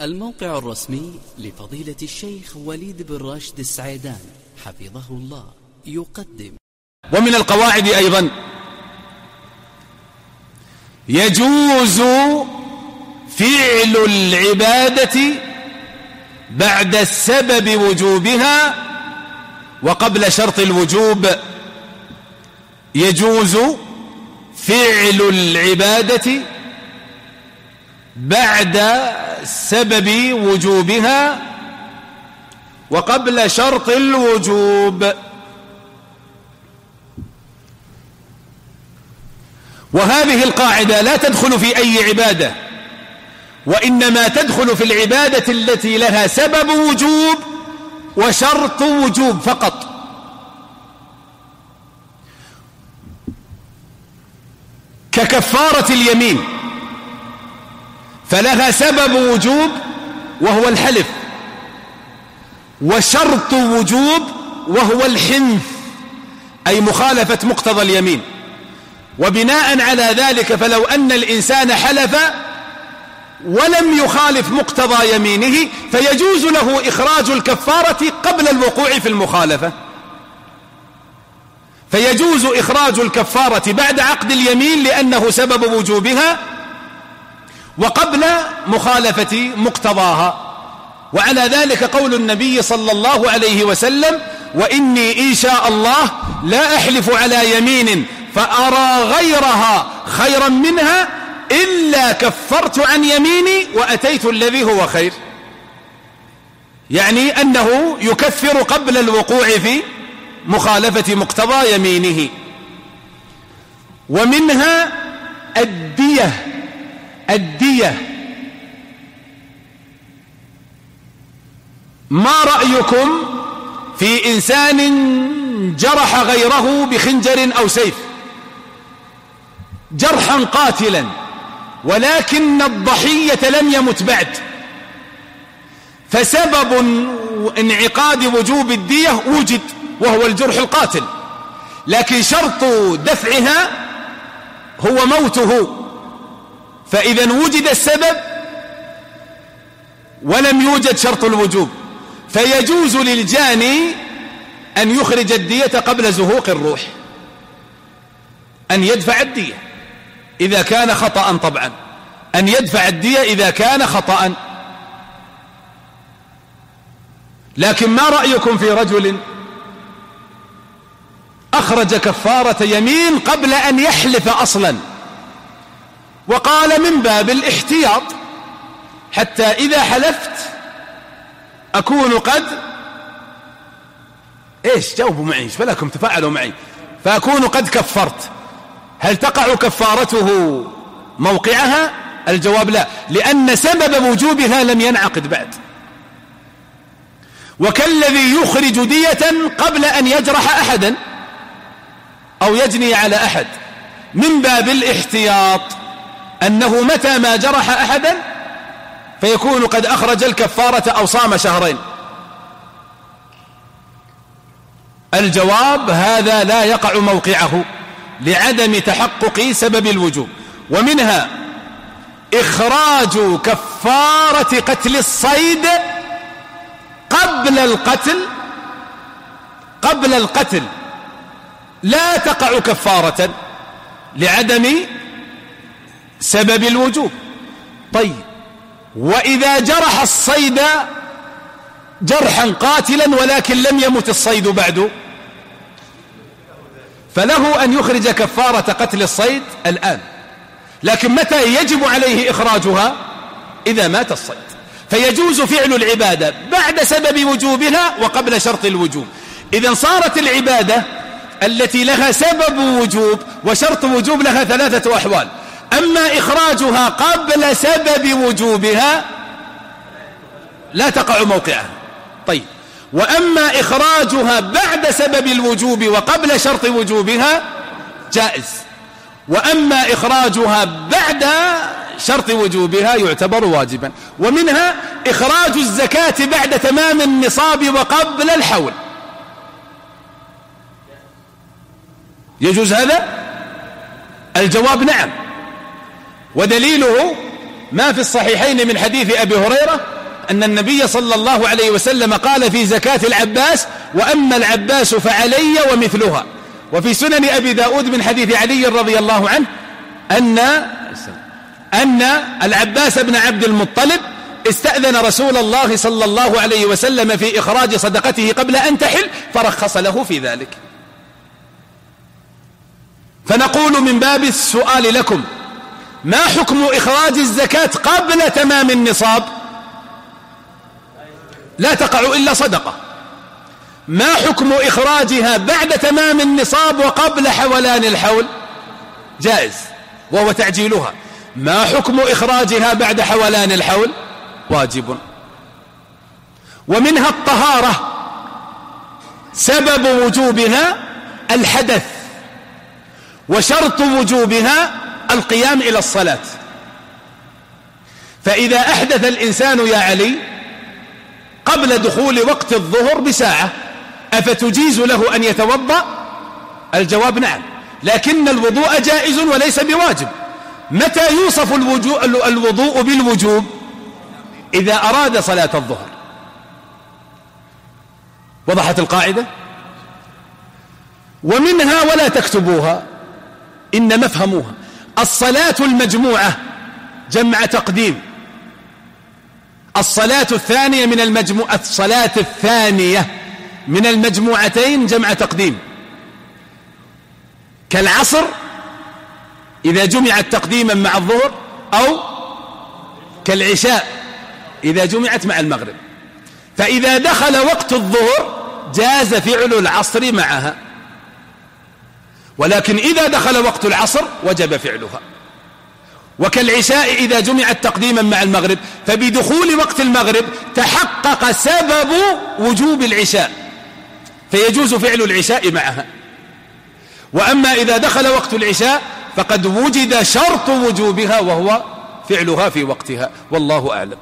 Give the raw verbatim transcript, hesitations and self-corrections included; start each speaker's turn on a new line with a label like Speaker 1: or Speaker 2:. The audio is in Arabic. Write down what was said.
Speaker 1: الموقع الرسمي لفضيلة الشيخ وليد بن راشد السعيدان حفظه الله يقدم.
Speaker 2: ومن القواعد أيضا يجوز فعل العبادة بعد السبب وجوبها وقبل شرط الوجوب. يجوز فعل العبادة بعد سبب وجوبها وقبل شرط الوجوب. وهذه القاعدة لا تدخل في أي عبادة، وإنما تدخل في العبادة التي لها سبب وجوب وشرط وجوب فقط. ككفارة اليمين فلها سبب وجوب وهو الحلف، وشرط وجوب وهو الحنث أي مخالفة مقتضى اليمين. وبناء على ذلك فلو أن الإنسان حلف ولم يخالف مقتضى يمينه فيجوز له إخراج الكفارة قبل الوقوع في المخالفة، فيجوز إخراج الكفارة بعد عقد اليمين لأنه سبب وجوبها وقبل مخالفة مقتضاها. وعلى ذلك قول النبي صلى الله عليه وسلم: وإني إن شاء الله لا أحلف على يمين فأرى غيرها خيرا منها إلا كفرت عن يميني وأتيت الذي هو خير، يعني أنه يكفر قبل الوقوع في مخالفة مقتضى يمينه. ومنها الدية. الدية ما رأيكم في إنسان جرح غيره بخنجر أو سيف جرحا قاتلا، ولكن الضحية لم يمت بعد، فسبب انعقاد وجوب الدية وجد وهو الجرح القاتل، لكن شرط دفعها هو موته. فإذا وجد السبب ولم يوجد شرط الوجوب فيجوز للجاني أن يخرج الدية قبل زهوق الروح، أن يدفع الدية إذا كان خطأ، طبعا أن يدفع الدية إذا كان خطأ. لكن ما رأيكم في رجل أخرج كفارة يمين قبل أن يحلف أصلا وقال من باب الاحتياط حتى إذا حلفت أكون قد إيش جاوبوا معي، إيش فلكم تفاعلوا معي، فأكون قد كفرت. هل تقع كفارته موقعها؟ الجواب لا، لأن سبب وجوبها لم ينعقد بعد. وكالذي يخرج دية قبل أن يجرح أحدا أو يجني على أحد من باب الاحتياط، أنه متى ما جرح أحدا فيكون قد أخرج الكفارة أو صام شهرين. الجواب هذا لا يقع موقعه لعدم تحقق سبب الوجوب. ومنها إخراج كفارة قتل الصيد قبل القتل قبل القتل لا تقع كفارة لعدم سبب الوجوب. طيب، وإذا جرح الصيد جرحا قاتلا ولكن لم يمت الصيد بعد فله أن يخرج كفارة قتل الصيد الآن، لكن متى يجب عليه إخراجها؟ إذا مات الصيد. فيجوز فعل العبادة بعد سبب وجوبها وقبل شرط الوجوب. إذن صارت العبادة التي لها سبب وجوب وشرط وجوب لها ثلاثة أحوال: أما إخراجها قبل سبب وجوبها لا تقع موقعها. طيب، وأما إخراجها بعد سبب الوجوب وقبل شرط وجوبها جائز، وأما إخراجها بعد شرط وجوبها يعتبر واجبا. ومنها إخراج الزكاة بعد تمام النصاب وقبل الحول. يجوز هذا؟ الجواب نعم، ودليله ما في الصحيحين من حديث أبي هريرة أن النبي صلى الله عليه وسلم قال في زكاة العباس: وأما العباس فعلي ومثلها. وفي سنن أبي داود من حديث علي رضي الله عنه أن أن العباس بن عبد المطلب استأذن رسول الله صلى الله عليه وسلم في إخراج صدقته قبل أن تحل، فرخص له في ذلك. فنقول من باب السؤال لكم: ما حكم إخراج الزكاة قبل تمام النصاب؟ لا تقع إلا صدقة. ما حكم إخراجها بعد تمام النصاب وقبل حولان الحول؟ جائز، وهو تعجيلها. ما حكم إخراجها بعد حولان الحول؟ واجب. ومنها الطهارة، سبب وجوبها الحدث، وشرط وجوبها القيام إلى الصلاة. فإذا أحدث الإنسان يا علي قبل دخول وقت الظهر بساعة، أفتجيز له أن يتوضأ؟ الجواب نعم، لكن الوضوء جائز وليس بواجب. متى يوصف الوضوء بالوجوب؟ إذا أراد صلاة الظهر. وضحت القاعدة؟ ومنها ولا تكتبوها إنما افهموها: الصلاة المجموعة جمع تقديم، الصلاة الثانية من المجموعة الصلاة الثانية من المجموعتين جمع تقديم، كالعصر إذا جمعت تقديما مع الظهر، أو كالعشاء إذا جمعت مع المغرب. فإذا دخل وقت الظهر جاز فعل العصر معها، ولكن إذا دخل وقت العصر وجب فعلها. وكالعشاء إذا جمعت تقديما مع المغرب، فبدخول وقت المغرب تحقق سبب وجوب العشاء، فيجوز فعل العشاء معها. وأما إذا دخل وقت العشاء فقد وجد شرط وجوبها وهو فعلها في وقتها، والله أعلم.